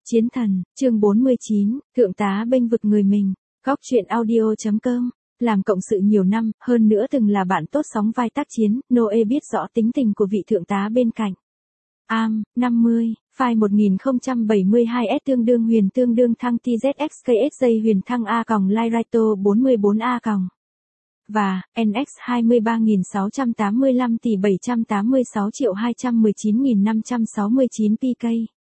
Chiến thần, chương 49, thượng tá bênh vực người mình, góc truyện audio.com, làm cộng sự nhiều năm, hơn nữa từng là bạn tốt sóng vai tác chiến, Noe biết rõ tính tình của vị thượng tá bên cạnh. 50, file 1072S tương đương thăng TZXKSJ huyền thăng A còng Lyraito 44A còng. Và, NX 23685 tỷ 786.219.569 PK.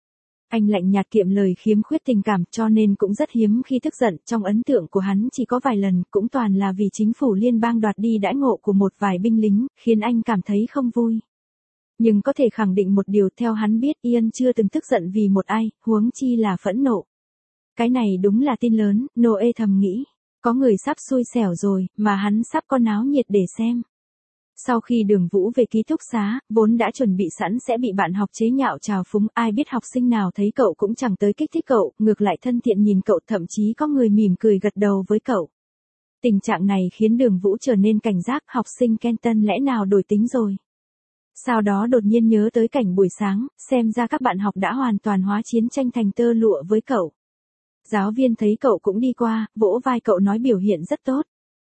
Anh lạnh nhạt kiệm lời khiếm khuyết tình cảm cho nên cũng rất hiếm khi tức giận, trong ấn tượng của hắn chỉ có vài lần, cũng toàn là vì chính phủ liên bang đoạt đi đãi ngộ của một vài binh lính, khiến anh cảm thấy không vui. Nhưng có thể khẳng định một điều, theo hắn biết Ian chưa từng tức giận vì một ai, huống chi là phẫn nộ. Cái này đúng là tin lớn, Noe thầm nghĩ. Có người sắp xui xẻo rồi, mà hắn sắp có náo nhiệt để xem. Sau khi Đường Vũ về ký túc xá, vốn đã chuẩn bị sẵn sẽ bị bạn học chế nhạo trào phúng, ai biết học sinh nào thấy cậu cũng chẳng tới kích thích cậu, ngược lại thân thiện nhìn cậu, thậm chí có người mỉm cười gật đầu với cậu. Tình trạng này khiến Đường Vũ trở nên cảnh giác, học sinh Kenton lẽ nào đổi tính rồi. Sau đó đột nhiên nhớ tới cảnh buổi sáng, xem ra các bạn học đã hoàn toàn hóa chiến tranh thành tơ lụa với cậu. Giáo viên thấy cậu cũng đi qua, vỗ vai cậu nói biểu hiện rất tốt.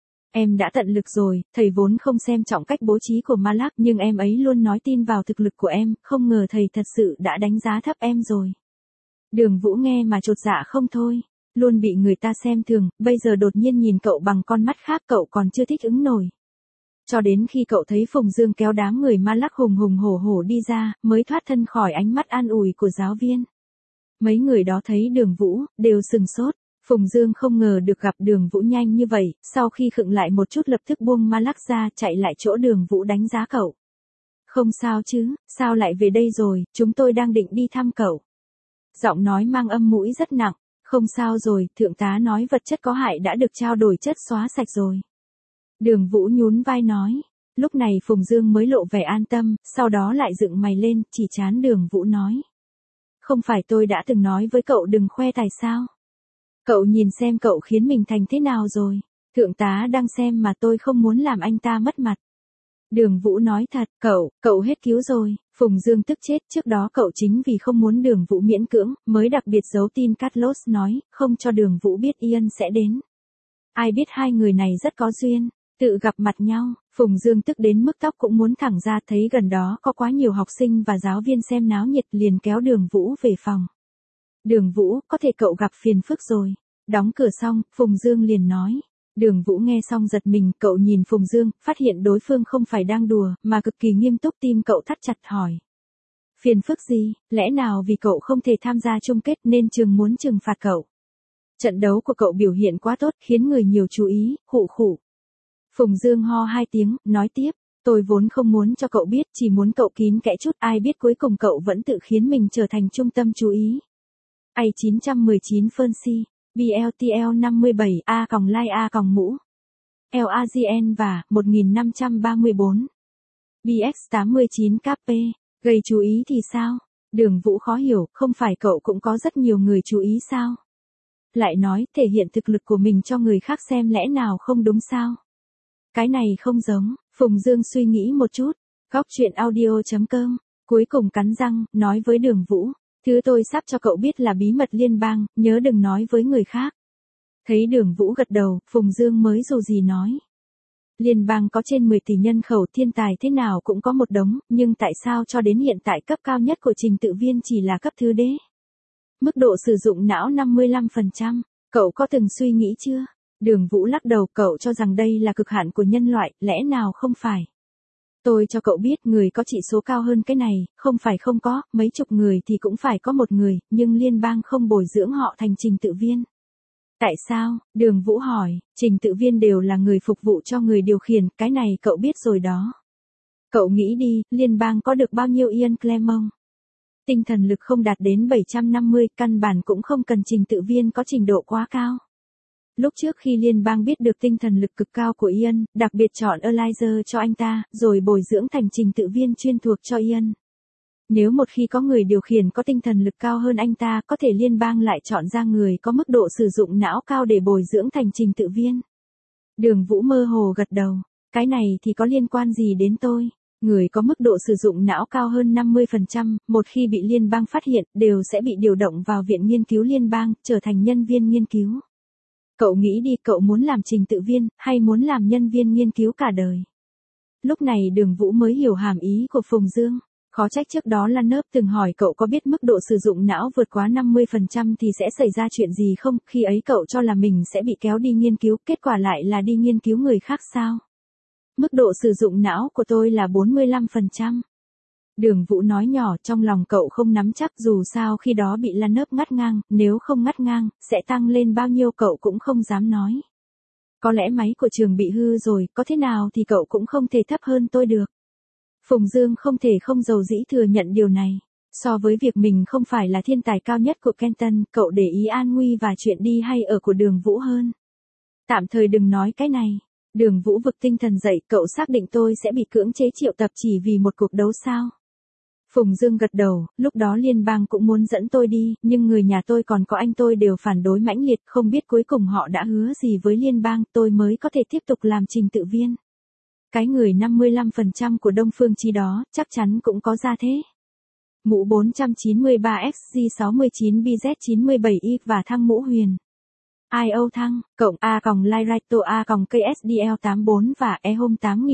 Em đã tận lực rồi, thầy vốn không xem trọng cách bố trí của Malak nhưng em ấy luôn nói tin vào thực lực của em, không ngờ thầy thật sự đã đánh giá thấp em rồi. Đường Vũ nghe mà chột dạ không thôi, luôn bị người ta xem thường, bây giờ đột nhiên nhìn cậu bằng con mắt khác cậu còn chưa thích ứng nổi. Cho đến khi cậu thấy Phùng Dương kéo đám người Malak hùng hùng hổ hổ đi ra, mới thoát thân khỏi ánh mắt an ủi của giáo viên. Mấy người đó thấy Đường Vũ, đều sừng sốt. Phùng Dương không ngờ được gặp Đường Vũ nhanh như vậy, sau khi khựng lại một chút lập tức buông Malak ra, chạy lại chỗ Đường Vũ đánh giá cậu. Không sao chứ, sao lại về đây rồi, chúng tôi đang định đi thăm cậu. Giọng nói mang âm mũi rất nặng, không sao rồi, thượng tá nói vật chất có hại đã được trao đổi chất xóa sạch rồi. Đường Vũ nhún vai nói, lúc này Phùng Dương mới lộ vẻ an tâm, sau đó lại dựng mày lên, chỉ trán Đường Vũ nói. Không phải tôi đã từng nói với cậu đừng khoe tài sao? Cậu nhìn xem cậu khiến mình thành thế nào rồi. Thượng tá đang xem mà tôi không muốn làm anh ta mất mặt. Đường Vũ nói thật, cậu hết cứu rồi. Phùng Dương tức chết, trước đó cậu chính vì không muốn Đường Vũ miễn cưỡng, mới đặc biệt giấu tin Carlos nói, không cho Đường Vũ biết Ian sẽ đến. Ai biết hai người này rất có duyên. Tự gặp mặt nhau, Phùng Dương tức đến mức tóc cũng muốn thẳng ra, thấy gần đó có quá nhiều học sinh và giáo viên xem náo nhiệt liền kéo Đường Vũ về phòng. Đường Vũ, có thể cậu gặp phiền phức rồi. Đóng cửa xong, Phùng Dương liền nói. Đường Vũ nghe xong giật mình, cậu nhìn Phùng Dương, phát hiện đối phương không phải đang đùa, mà cực kỳ nghiêm túc, tim cậu thắt chặt hỏi. Phiền phức gì, lẽ nào vì cậu không thể tham gia chung kết nên trường muốn trừng phạt cậu? Trận đấu của cậu biểu hiện quá tốt, khiến người nhiều chú ý, khụ khụ. Phùng Dương ho hai tiếng, nói tiếp, tôi vốn không muốn cho cậu biết, chỉ muốn cậu kín kẽ chút, ai biết cuối cùng cậu vẫn tự khiến mình trở thành trung tâm chú ý. A919 Fancy, BLTL 57 A còng lai A còng mũ, LAGN và 1534, BX89 KP, gây chú ý thì sao? Đường Vũ khó hiểu, không phải cậu cũng có rất nhiều người chú ý sao? Lại nói, thể hiện thực lực của mình cho người khác xem lẽ nào không đúng sao? Cái này không giống, Phùng Dương suy nghĩ một chút, góc truyện audio.com, cuối cùng cắn răng, nói với Đường Vũ, thứ tôi sắp cho cậu biết là bí mật liên bang, nhớ đừng nói với người khác. Thấy Đường Vũ gật đầu, Phùng Dương mới dù gì nói. Liên bang có trên 10 tỷ nhân khẩu, thiên tài thế nào cũng có một đống, nhưng tại sao cho đến hiện tại cấp cao nhất của trình tự viên chỉ là cấp thứ đế? Mức độ sử dụng não 55%, cậu có từng suy nghĩ chưa? Đường Vũ lắc đầu, cậu cho rằng đây là cực hạn của nhân loại, lẽ nào không phải? Tôi cho cậu biết người có chỉ số cao hơn cái này, không phải không có, mấy chục người thì cũng phải có một người, nhưng liên bang không bồi dưỡng họ thành trình tự viên. Tại sao? Đường Vũ hỏi, trình tự viên đều là người phục vụ cho người điều khiển, cái này cậu biết rồi đó. Cậu nghĩ đi, liên bang có được bao nhiêu Ian Clermont? Tinh thần lực không đạt đến 750, căn bản cũng không cần trình tự viên có trình độ quá cao. Lúc trước khi liên bang biết được tinh thần lực cực cao của Ian, đặc biệt chọn Elijah cho anh ta, rồi bồi dưỡng thành trình tự viên chuyên thuộc cho Ian. Nếu một khi có người điều khiển có tinh thần lực cao hơn anh ta, có thể liên bang lại chọn ra người có mức độ sử dụng não cao để bồi dưỡng thành trình tự viên. Đường Vũ mơ hồ gật đầu, cái này thì có liên quan gì đến tôi? Người có mức độ sử dụng não cao hơn 50%, một khi bị liên bang phát hiện, đều sẽ bị điều động vào viện nghiên cứu liên bang, trở thành nhân viên nghiên cứu. Cậu nghĩ đi, cậu muốn làm trình tự viên, hay muốn làm nhân viên nghiên cứu cả đời? Lúc này Đường Vũ mới hiểu hàm ý của Phùng Dương. Khó trách trước đó Lan Nớp từng hỏi cậu có biết mức độ sử dụng não vượt quá 50% thì sẽ xảy ra chuyện gì không, khi ấy cậu cho là mình sẽ bị kéo đi nghiên cứu, kết quả lại là đi nghiên cứu người khác sao? Mức độ sử dụng não của tôi là 45%. Đường Vũ nói nhỏ, trong lòng cậu không nắm chắc, dù sao khi đó bị Lan Nớp ngắt ngang, nếu không ngắt ngang, sẽ tăng lên bao nhiêu cậu cũng không dám nói. Có lẽ máy của trường bị hư rồi, có thế nào thì cậu cũng không thể thấp hơn tôi được. Phùng Dương không thể không giàu dĩ thừa nhận điều này. So với việc mình không phải là thiên tài cao nhất của Kenton, cậu để ý an nguy và chuyện đi hay ở của Đường Vũ hơn. Tạm thời đừng nói cái này. Đường Vũ vực tinh thần dậy, cậu xác định tôi sẽ bị cưỡng chế triệu tập chỉ vì một cuộc đấu sao? Phùng Dương gật đầu, lúc đó liên bang cũng muốn dẫn tôi đi, nhưng người nhà tôi còn có anh tôi đều phản đối mãnh liệt, không biết cuối cùng họ đã hứa gì với liên bang, tôi mới có thể tiếp tục làm trình tự viên. Cái người 55% của Đông Phương Chi đó, chắc chắn cũng có ra thế. Mũ 493XG69BZ97Y và thăng mũ huyền. IO thăng, cộng A còng Lyraito A còng KSDL84 và EHOM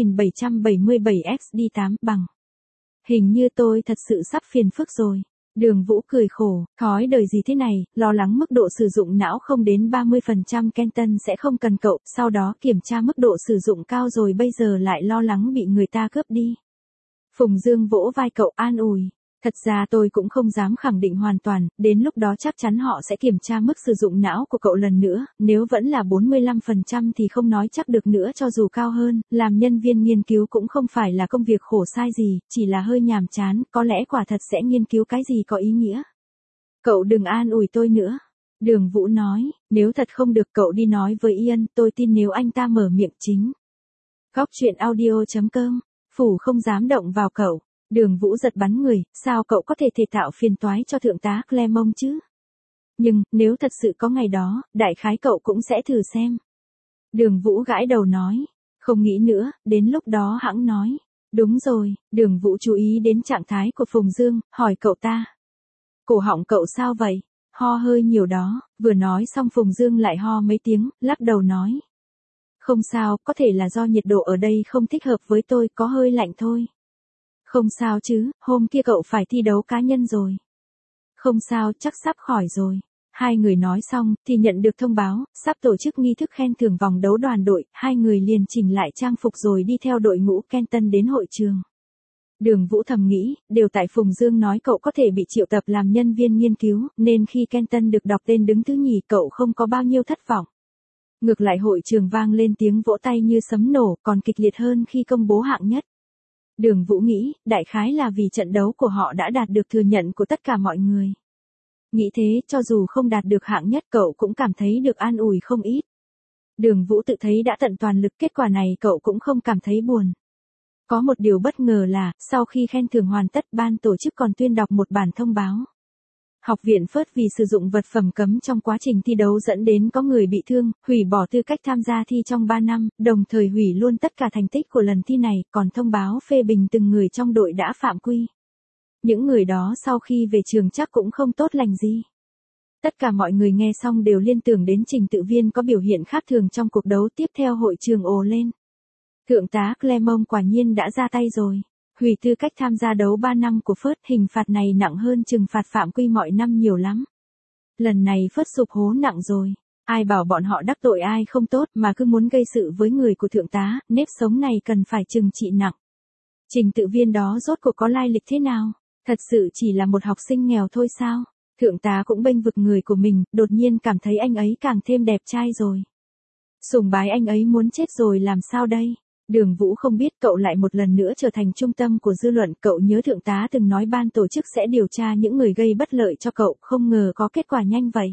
8777XD8 bằng. Hình như tôi thật sự sắp phiền phức rồi. Đường Vũ cười khổ, thói đời gì thế này, lo lắng mức độ sử dụng não không đến 30% Kenton sẽ không cần cậu, sau đó kiểm tra mức độ sử dụng cao rồi bây giờ lại lo lắng bị người ta cướp đi. Phùng Dương vỗ vai cậu an ủi. Thật ra tôi cũng không dám khẳng định hoàn toàn, đến lúc đó chắc chắn họ sẽ kiểm tra mức sử dụng não của cậu lần nữa, nếu vẫn là 45% thì không nói chắc được nữa, cho dù cao hơn, làm nhân viên nghiên cứu cũng không phải là công việc khổ sai gì, chỉ là hơi nhàm chán, có lẽ quả thật sẽ nghiên cứu cái gì có ý nghĩa. Cậu đừng an ủi tôi nữa. Đường Vũ nói, nếu thật không được cậu đi nói với Ian, tôi tin nếu anh ta mở miệng chính. Góc chuyện audio.com, Phủ không dám động vào cậu. Đường Vũ giật bắn người, sao cậu có thể tạo phiền toái cho thượng tá Clermont chứ? Nhưng, nếu thật sự có ngày đó, đại khái cậu cũng sẽ thử xem. Đường Vũ gãi đầu nói, không nghĩ nữa, đến lúc đó hẵng nói. Đúng rồi, Đường Vũ chú ý đến trạng thái của Phùng Dương, hỏi cậu ta. Cổ họng cậu sao vậy? Ho hơi nhiều đó, vừa nói xong Phùng Dương lại ho mấy tiếng, lắc đầu nói. Không sao, có thể là do nhiệt độ ở đây không thích hợp với tôi, có hơi lạnh thôi. Không sao chứ, hôm kia cậu phải thi đấu cá nhân rồi. Không sao, chắc sắp khỏi rồi. Hai người nói xong, thì nhận được thông báo, sắp tổ chức nghi thức khen thưởng vòng đấu đoàn đội, hai người liền chỉnh lại trang phục rồi đi theo đội ngũ Kenton đến hội trường. Đường Vũ thầm nghĩ, đều tại Phùng Dương nói cậu có thể bị triệu tập làm nhân viên nghiên cứu, nên khi Kenton được đọc tên đứng thứ nhì cậu không có bao nhiêu thất vọng. Ngược lại hội trường vang lên tiếng vỗ tay như sấm nổ, còn kịch liệt hơn khi công bố hạng nhất. Đường Vũ nghĩ, đại khái là vì trận đấu của họ đã đạt được thừa nhận của tất cả mọi người. Nghĩ thế, cho dù không đạt được hạng nhất cậu cũng cảm thấy được an ủi không ít. Đường Vũ tự thấy đã tận toàn lực, kết quả này cậu cũng không cảm thấy buồn. Có một điều bất ngờ là, sau khi khen thưởng hoàn tất ban tổ chức còn tuyên đọc một bản thông báo. Học viện phớt vì sử dụng vật phẩm cấm trong quá trình thi đấu dẫn đến có người bị thương, hủy bỏ tư cách tham gia thi trong 3 năm, đồng thời hủy luôn tất cả thành tích của lần thi này, còn thông báo phê bình từng người trong đội đã phạm quy. Những người đó sau khi về trường chắc cũng không tốt lành gì. Tất cả mọi người nghe xong đều liên tưởng đến trình tự viên có biểu hiện khác thường trong cuộc đấu tiếp theo, hội trường ồ lên. Thượng tá Clermont quả nhiên đã ra tay rồi. Hủy tư cách tham gia đấu 3 năm của Phớt, hình phạt này nặng hơn trừng phạt phạm quy mọi năm nhiều lắm. Lần này Phớt sụp hố nặng rồi. Ai bảo bọn họ đắc tội ai không tốt mà cứ muốn gây sự với người của thượng tá, nếp sống này cần phải trừng trị nặng. Trình tự viên đó rốt cuộc có lai lịch thế nào? Thật sự chỉ là một học sinh nghèo thôi sao? Thượng tá cũng bênh vực người của mình, đột nhiên cảm thấy anh ấy càng thêm đẹp trai rồi. Sùng bái anh ấy muốn chết rồi làm sao đây? Đường Vũ không biết cậu lại một lần nữa trở thành trung tâm của dư luận, cậu nhớ thượng tá từng nói ban tổ chức sẽ điều tra những người gây bất lợi cho cậu, không ngờ có kết quả nhanh vậy.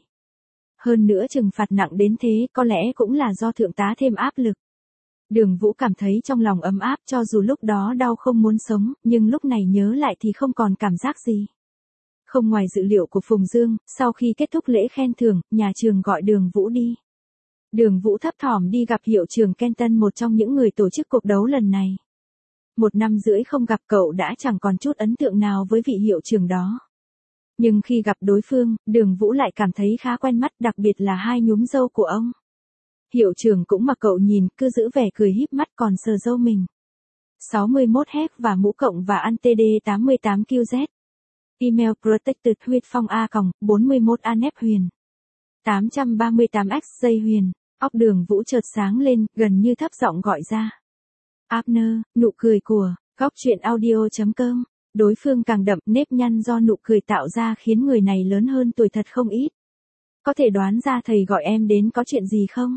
Hơn nữa trừng phạt nặng đến thế, có lẽ cũng là do thượng tá thêm áp lực. Đường Vũ cảm thấy trong lòng ấm áp, cho dù lúc đó đau không muốn sống, nhưng lúc này nhớ lại thì không còn cảm giác gì. Không ngoài dự liệu của Phùng Dương, sau khi kết thúc lễ khen thưởng, nhà trường gọi Đường Vũ đi. Đường Vũ thấp thỏm đi gặp hiệu trưởng Kenton, một trong những người tổ chức cuộc đấu lần này. 1 năm rưỡi không gặp cậu đã chẳng còn chút ấn tượng nào với vị hiệu trưởng đó. Nhưng khi gặp đối phương, Đường Vũ lại cảm thấy khá quen mắt, đặc biệt là hai nhúm râu của ông. Hiệu trưởng cũng mà cậu nhìn, cứ giữ vẻ cười híp mắt còn sờ râu mình. 61 Hz và mũ cộng và antd 88QZ. Email protected huyết phong a.41 anep huyền. 838x dây huyền. Óc Đường Vũ chợt sáng lên, gần như thấp giọng gọi ra. Abner, nụ cười của, góc truyện audio.com. Đối phương càng đậm, nếp nhăn do nụ cười tạo ra khiến người này lớn hơn tuổi thật không ít. Có thể đoán ra thầy gọi em đến có chuyện gì không?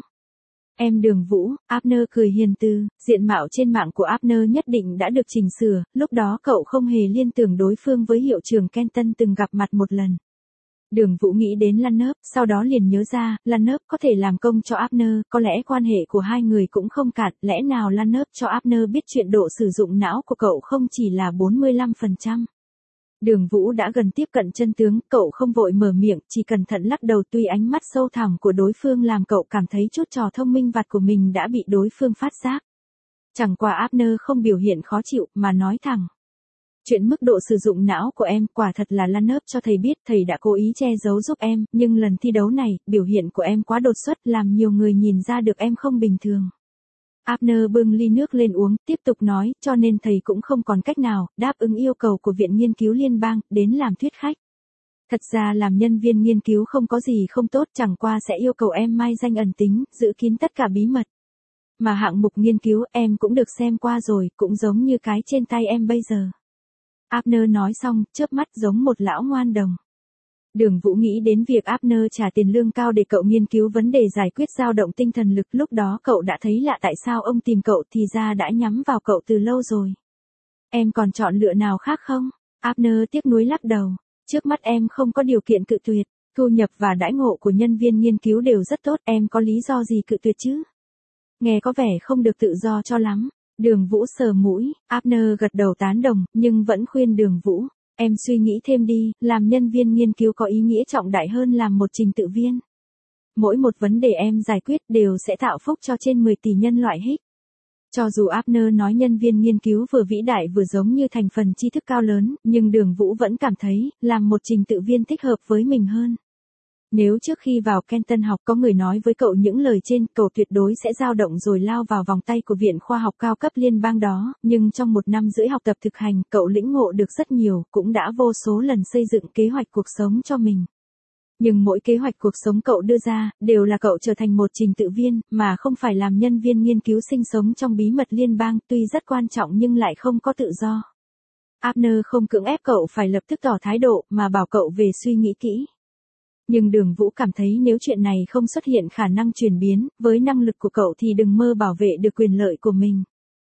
Em Đường Vũ, Abner cười hiền từ, diện mạo trên mạng của Abner nhất định đã được chỉnh sửa, lúc đó cậu không hề liên tưởng đối phương với hiệu trưởng Kenton từng gặp mặt một lần. Đường Vũ nghĩ đến Lannop, sau đó liền nhớ ra, Lannop có thể làm công cho Abner, có lẽ quan hệ của hai người cũng không cạn, lẽ nào Lannop cho Abner biết chuyện độ sử dụng não của cậu không chỉ là 45%. Đường Vũ đã gần tiếp cận chân tướng, cậu không vội mở miệng, chỉ cẩn thận lắc đầu tuy ánh mắt sâu thẳm của đối phương làm cậu cảm thấy chút trò thông minh vặt của mình đã bị đối phương phát giác. Chẳng qua Abner không biểu hiện khó chịu mà nói thẳng. Chuyện mức độ sử dụng não của em quả thật là Lannop cho thầy biết, thầy đã cố ý che giấu giúp em, nhưng lần thi đấu này, biểu hiện của em quá đột xuất làm nhiều người nhìn ra được em không bình thường. Abner bưng ly nước lên uống, tiếp tục nói, cho nên thầy cũng không còn cách nào, đáp ứng yêu cầu của Viện Nghiên cứu Liên bang, đến làm thuyết khách. Thật ra làm nhân viên nghiên cứu không có gì không tốt, chẳng qua sẽ yêu cầu em mai danh ẩn tính, giữ kín tất cả bí mật. Mà hạng mục nghiên cứu em cũng được xem qua rồi, cũng giống như cái trên tay em bây giờ. Abner nói xong, chớp mắt giống một lão ngoan đồng. Đường Vũ nghĩ đến việc Abner trả tiền lương cao để cậu nghiên cứu vấn đề giải quyết dao động tinh thần lực, lúc đó cậu đã thấy lạ tại sao ông tìm cậu thì ra đã nhắm vào cậu từ lâu rồi. Em còn chọn lựa nào khác không? Abner tiếc nuối lắc đầu. Trước mắt em không có điều kiện cự tuyệt, thu nhập và đãi ngộ của nhân viên nghiên cứu đều rất tốt, em có lý do gì cự tuyệt chứ? Nghe có vẻ không được tự do cho lắm. Đường Vũ sờ mũi, Abner gật đầu tán đồng, nhưng vẫn khuyên Đường Vũ. Em suy nghĩ thêm đi, làm nhân viên nghiên cứu có ý nghĩa trọng đại hơn làm một trình tự viên. Mỗi một vấn đề em giải quyết đều sẽ tạo phúc cho trên 10 tỷ nhân loại hích. Cho dù Abner nói nhân viên nghiên cứu vừa vĩ đại vừa giống như thành phần tri thức cao lớn, nhưng Đường Vũ vẫn cảm thấy, làm một trình tự viên thích hợp với mình hơn. Nếu trước khi vào Kenton học có người nói với cậu những lời trên, cậu tuyệt đối sẽ dao động rồi lao vào vòng tay của Viện Khoa học cao cấp liên bang đó, nhưng trong 1 năm rưỡi học tập thực hành, cậu lĩnh ngộ được rất nhiều, cũng đã vô số lần xây dựng kế hoạch cuộc sống cho mình. Nhưng mỗi kế hoạch cuộc sống cậu đưa ra, đều là cậu trở thành một trình tự viên, mà không phải làm nhân viên nghiên cứu sinh sống trong bí mật liên bang, tuy rất quan trọng nhưng lại không có tự do. Abner không cưỡng ép cậu phải lập tức tỏ thái độ, mà bảo cậu về suy nghĩ kỹ. Nhưng Đường Vũ cảm thấy nếu chuyện này không xuất hiện khả năng chuyển biến, với năng lực của cậu thì đừng mơ bảo vệ được quyền lợi của mình.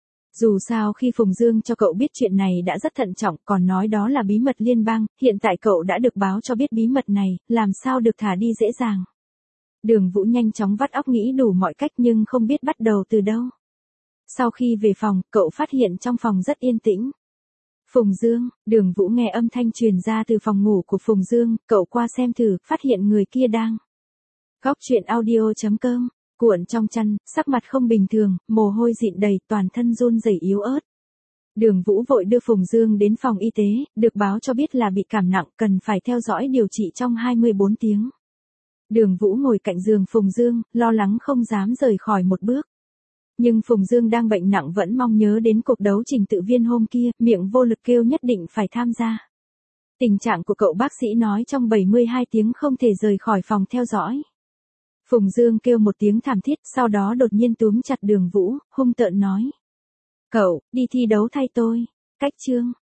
Dù sao khi Phùng Dương cho cậu biết chuyện này đã rất thận trọng, còn nói đó là bí mật liên bang, hiện tại cậu đã được báo cho biết bí mật này, làm sao được thả đi dễ dàng. Đường Vũ nhanh chóng vắt óc nghĩ đủ mọi cách nhưng không biết bắt đầu từ đâu. Sau khi về phòng, cậu phát hiện trong phòng rất yên tĩnh. Phùng Dương, Đường Vũ nghe âm thanh truyền ra từ phòng ngủ của Phùng Dương, cậu qua xem thử, phát hiện người kia đang. Góc truyện audio.com, cuộn trong chăn, sắc mặt không bình thường, mồ hôi dịn đầy, toàn thân run rẩy yếu ớt. Đường Vũ vội đưa Phùng Dương đến phòng y tế, được báo cho biết là bị cảm nặng, cần phải theo dõi điều trị trong 24 tiếng. Đường Vũ ngồi cạnh giường Phùng Dương, lo lắng không dám rời khỏi một bước. Nhưng Phùng Dương đang bệnh nặng vẫn mong nhớ đến cuộc đấu trình tự viên hôm kia, miệng vô lực kêu nhất định phải tham gia. Tình trạng của cậu bác sĩ nói trong 72 tiếng không thể rời khỏi phòng theo dõi. Phùng Dương kêu một tiếng thảm thiết, sau đó đột nhiên túm chặt Đường Vũ, hung tợn nói. Cậu, đi thi đấu thay tôi. Cách chương.